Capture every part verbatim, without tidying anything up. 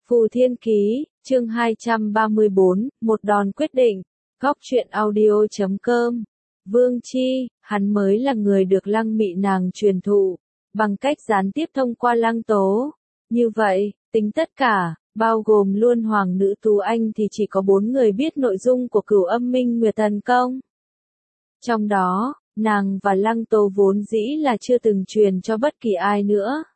Phù Thiên Ký, chương hai trăm ba mươi bốn, một đòn quyết định, góc truyện audio chấm com. Vương Chi, hắn mới là người được Lăng Mị nàng truyền thụ, bằng cách gián tiếp thông qua Lăng Tố. Như vậy, tính tất cả, bao gồm luôn Hoàng nữ Tú Anh thì chỉ có bốn người biết nội dung của Cửu Âm Minh Nguyệt Thần Công. Trong đó, nàng và Lăng Tố vốn dĩ là chưa từng truyền cho bất kỳ ai nữa.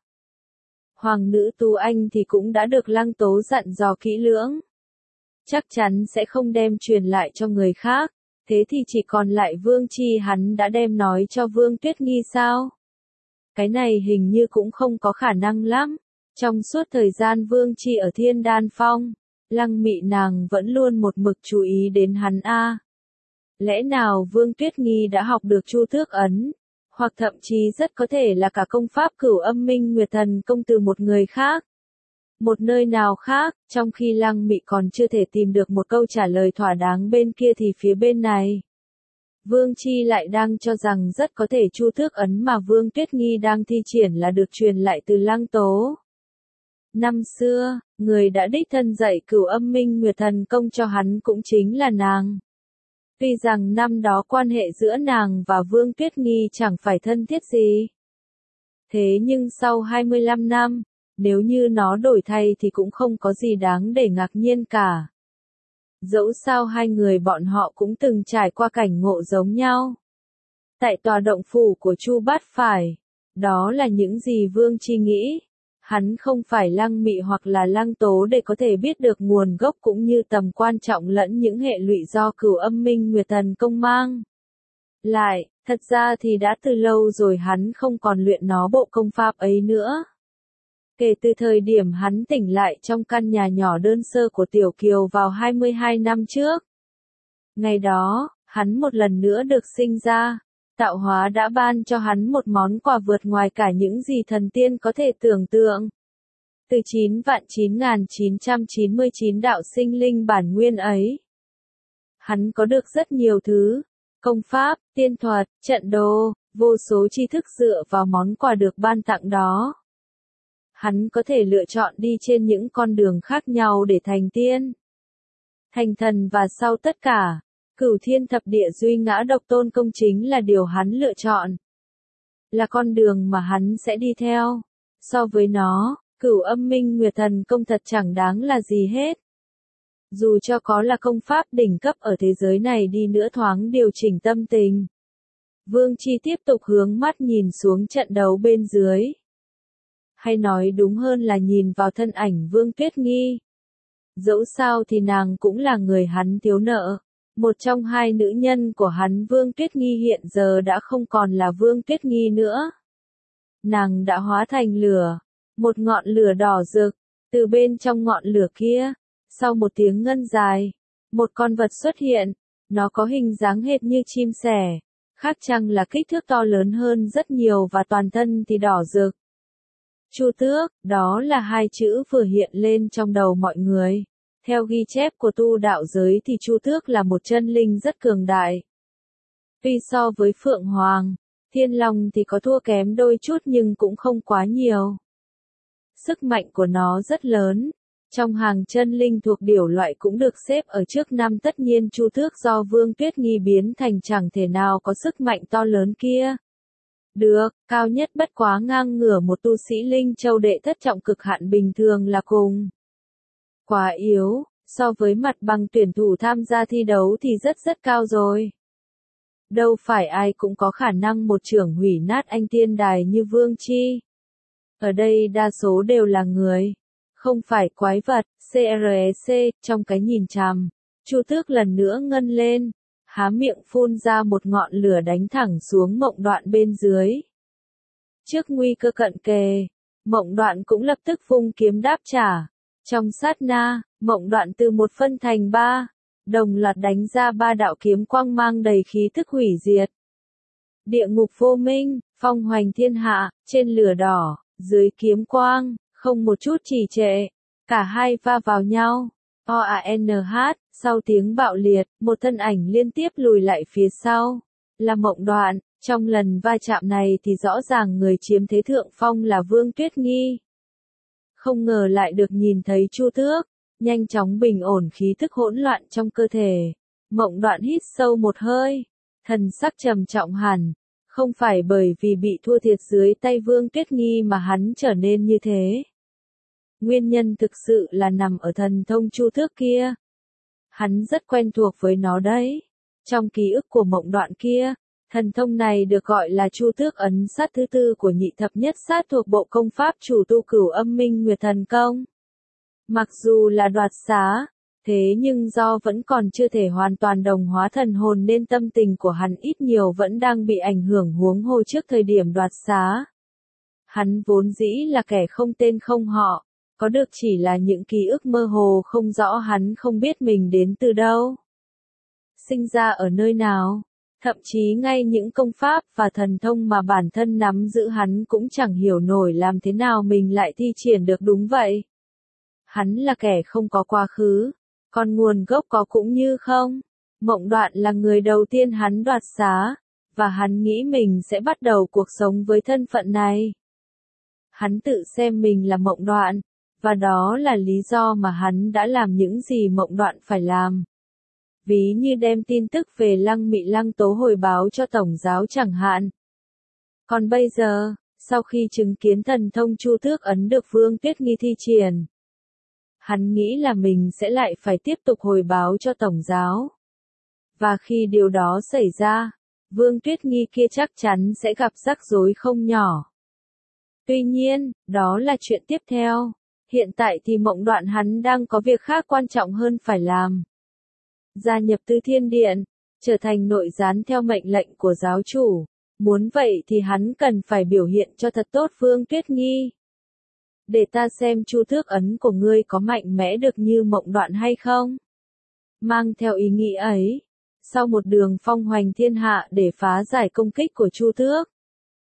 Hoàng nữ Tú Anh thì cũng đã được Lăng Tố dặn dò kỹ lưỡng. Chắc chắn sẽ không đem truyền lại cho người khác, thế thì chỉ còn lại Vương Chi hắn đã đem nói cho Vương Tuyết Nghi sao? Cái này hình như cũng không có khả năng lắm. Trong suốt thời gian Vương Chi ở Thiên Đan Phong, Lăng Mị nàng vẫn luôn một mực chú ý đến hắn a. Lẽ nào Vương Tuyết Nghi đã học được Chu Tước Ấn? Hoặc thậm chí rất có thể là cả công pháp Cửu Âm Minh Nguyệt Thần Công từ một người khác. Một nơi nào khác, trong khi Lăng Mị còn chưa thể tìm được một câu trả lời thỏa đáng bên kia thì phía bên này. Vương Chi lại đang cho rằng rất có thể Chu Tước Ấn mà Vương Tuyết Nghi đang thi triển là được truyền lại từ Lăng Tố. Năm xưa, người đã đích thân dạy Cửu Âm Minh Nguyệt Thần Công cho hắn cũng chính là nàng. Tuy rằng năm đó quan hệ giữa nàng và Vương Tuyết Nghi chẳng phải thân thiết gì. Thế nhưng sau hai mươi lăm năm, nếu như nó đổi thay thì cũng không có gì đáng để ngạc nhiên cả. Dẫu sao hai người bọn họ cũng từng trải qua cảnh ngộ giống nhau. Tại tòa động phủ của Chu Bát Phải, đó là những gì Vương Chi nghĩ. Hắn không phải Lăng Mị hoặc là Lăng Tố để có thể biết được nguồn gốc cũng như tầm quan trọng lẫn những hệ lụy do Cửu Âm Minh Nguyệt Thần Công mang lại, thật ra thì đã từ lâu rồi hắn không còn luyện nó bộ công pháp ấy nữa. Kể từ thời điểm hắn tỉnh lại trong căn nhà nhỏ đơn sơ của Tiểu Kiều vào hai mươi hai năm trước. Ngày đó, hắn một lần nữa được sinh ra. Tạo hóa đã ban cho hắn một món quà vượt ngoài cả những gì thần tiên có thể tưởng tượng. Từ chín vạn chín nghìn chín trăm chín mươi chín đạo sinh linh bản nguyên ấy, hắn có được rất nhiều thứ, công pháp, tiên thuật, trận đồ, vô số tri thức dựa vào món quà được ban tặng đó. Hắn có thể lựa chọn đi trên những con đường khác nhau để thành tiên, thành thần và sau tất cả. Cửu Thiên Thập Địa Duy Ngã Độc Tôn Công chính là điều hắn lựa chọn. Là con đường mà hắn sẽ đi theo. So với nó, Cửu Âm Minh Nguyệt Thần Công thật chẳng đáng là gì hết. Dù cho có là công pháp đỉnh cấp ở thế giới này đi nữa thoáng điều chỉnh tâm tình. Vương Chi tiếp tục hướng mắt nhìn xuống trận đấu bên dưới. Hay nói đúng hơn là nhìn vào thân ảnh Vương Tuyết Nghi. Dẫu sao thì nàng cũng là người hắn thiếu nợ. Một trong hai nữ nhân của hắn Vương Tuyết Nghi hiện giờ đã không còn là Vương Tuyết Nghi nữa. Nàng đã hóa thành lửa, một ngọn lửa đỏ rực, từ bên trong ngọn lửa kia, sau một tiếng ngân dài, một con vật xuất hiện, nó có hình dáng hệt như chim sẻ, khác chăng là kích thước to lớn hơn rất nhiều và toàn thân thì đỏ rực. Chu Tước, đó là hai chữ vừa hiện lên trong đầu mọi người. Theo ghi chép của tu đạo giới thì Chu Tước là một chân linh rất cường đại. Tuy so với Phượng Hoàng, Thiên Long thì có thua kém đôi chút nhưng cũng không quá nhiều. Sức mạnh của nó rất lớn. Trong hàng chân linh thuộc điểu loại cũng được xếp ở trước năm, tất nhiên Chu Tước do Vương Tuyết Nghi biến thành chẳng thể nào có sức mạnh to lớn kia. Được, cao nhất bất quá ngang ngửa một tu sĩ linh châu đệ thất trọng cực hạn bình thường là cùng. Quá yếu, so với mặt bằng tuyển thủ tham gia thi đấu thì rất rất cao rồi. Đâu phải ai cũng có khả năng một chưởng hủy nát anh tiên đài như Vương Chi. Ở đây đa số đều là người, không phải quái vật. xê rờ e xê, trong cái nhìn chằm, Chu Tước lần nữa ngân lên, há miệng phun ra một ngọn lửa đánh thẳng xuống Mộng Đoạn bên dưới. Trước nguy cơ cận kề, Mộng Đoạn cũng lập tức vung kiếm đáp trả. Trong sát na, Mộng Đoạn từ một phân thành ba, đồng loạt đánh ra ba đạo kiếm quang mang đầy khí thức hủy diệt. Địa ngục vô minh, phong hoành thiên hạ, trên lửa đỏ, dưới kiếm quang, không một chút trì trệ, cả hai va vào nhau. O A N H, sau tiếng bạo liệt, một thân ảnh liên tiếp lùi lại phía sau. Là Mộng Đoạn, trong lần va chạm này thì rõ ràng người chiếm thế thượng phong là Vương Tuyết Nghi. Không ngờ lại được nhìn thấy Chu Tước, nhanh chóng bình ổn khí thức hỗn loạn trong cơ thể. Mộng Đoạn hít sâu một hơi, thần sắc trầm trọng hẳn, không phải bởi vì bị thua thiệt dưới tay Vương Tuyết Nghi mà hắn trở nên như thế. Nguyên nhân thực sự là nằm ở thần thông Chu Tước kia. Hắn rất quen thuộc với nó đấy. Trong ký ức của Mộng Đoạn kia, thần thông này được gọi là Chu Tước ấn sát thứ tư của nhị thập nhất sát thuộc bộ công pháp chủ tu Cửu Âm Minh Nguyệt Thần Công. Mặc dù là đoạt xá, thế nhưng do vẫn còn chưa thể hoàn toàn đồng hóa thần hồn nên tâm tình của hắn ít nhiều vẫn đang bị ảnh hưởng, huống hồ trước thời điểm đoạt xá. Hắn vốn dĩ là kẻ không tên không họ, có được chỉ là những ký ức mơ hồ không rõ, hắn không biết mình đến từ đâu, sinh ra ở nơi nào, thậm chí ngay những công pháp và thần thông mà bản thân nắm giữ hắn cũng chẳng hiểu nổi làm thế nào mình lại thi triển được đúng vậy. Hắn là kẻ không có quá khứ, còn nguồn gốc có cũng như không. Mộng Đoạn là người đầu tiên hắn đoạt xá, và hắn nghĩ mình sẽ bắt đầu cuộc sống với thân phận này. Hắn tự xem mình là Mộng Đoạn, và đó là lý do mà hắn đã làm những gì Mộng Đoạn phải làm. Ví như đem tin tức về Lăng Mị Lăng Tố hồi báo cho Tổng giáo chẳng hạn. Còn bây giờ, sau khi chứng kiến thần thông Chu Tước ấn được Vương Tuyết Nghi thi triển, hắn nghĩ là mình sẽ lại phải tiếp tục hồi báo cho Tổng giáo. Và khi điều đó xảy ra, Vương Tuyết Nghi kia chắc chắn sẽ gặp rắc rối không nhỏ. Tuy nhiên, đó là chuyện tiếp theo. Hiện tại thì Mộng Đoạn hắn đang có việc khác quan trọng hơn phải làm. Gia nhập Tư Thiên Điện, trở thành nội gián theo mệnh lệnh của giáo chủ. Muốn vậy thì hắn cần phải biểu hiện cho thật tốt Vương Tuyết Nghi. Để ta xem Chu Tước ấn của ngươi có mạnh mẽ được như Mộng Đoạn hay không. Mang theo ý nghĩ ấy, sau một đường phong hoành thiên hạ để phá giải công kích của Chu Tước,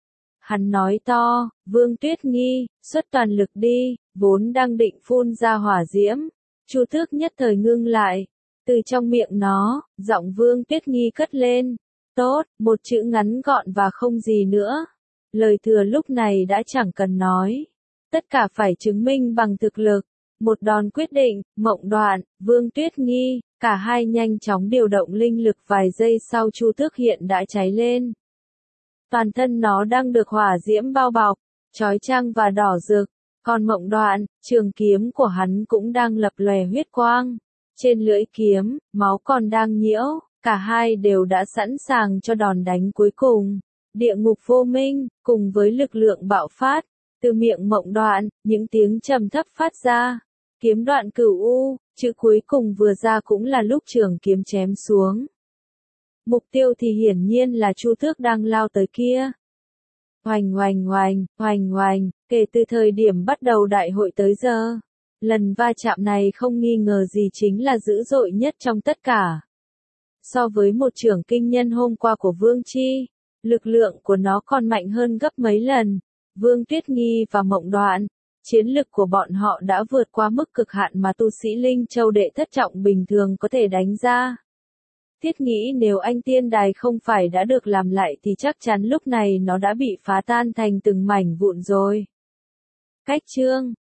hắn nói to, Vương Tuyết Nghi, xuất toàn lực đi, vốn đang định phun ra hỏa diễm. Chu Tước nhất thời ngưng lại, từ trong miệng nó, giọng Vương Tuyết Nghi cất lên, tốt, một chữ ngắn gọn và không gì nữa. Lời thừa lúc này đã chẳng cần nói. Tất cả phải chứng minh bằng thực lực. Một đòn quyết định, Mộng Đoạn, Vương Tuyết Nghi, cả hai nhanh chóng điều động linh lực, vài giây sau Chu Tước hiện đã cháy lên. Toàn thân nó đang được hỏa diễm bao bọc, chói chang và đỏ rực, còn Mộng Đoạn, trường kiếm của hắn cũng đang lập lòe huyết quang. Trên lưỡi kiếm, máu còn đang nhiễu, cả hai đều đã sẵn sàng cho đòn đánh cuối cùng. Địa ngục vô minh, cùng với lực lượng bạo phát, từ miệng Mộng Đoạn, những tiếng trầm thấp phát ra. Kiếm đoạn cửu u, chữ cuối cùng vừa ra cũng là lúc trường kiếm chém xuống. Mục tiêu thì hiển nhiên là Chu Tước đang lao tới kia. Oành oành oành, oành oành, kể từ thời điểm bắt đầu đại hội tới giờ, lần va chạm này không nghi ngờ gì chính là dữ dội nhất trong tất cả. So với một chưởng kinh nhân hôm qua của Vương Chi, lực lượng của nó còn mạnh hơn gấp mấy lần. Vương Tuyết Nghi và Mộng Đoạn, chiến lực của bọn họ đã vượt qua mức cực hạn mà tu sĩ Linh Châu đệ thất trọng bình thường có thể đánh ra. Thiết nghĩ nếu anh tiên đài không phải đã được làm lại thì chắc chắn lúc này nó đã bị phá tan thành từng mảnh vụn rồi. Cách chương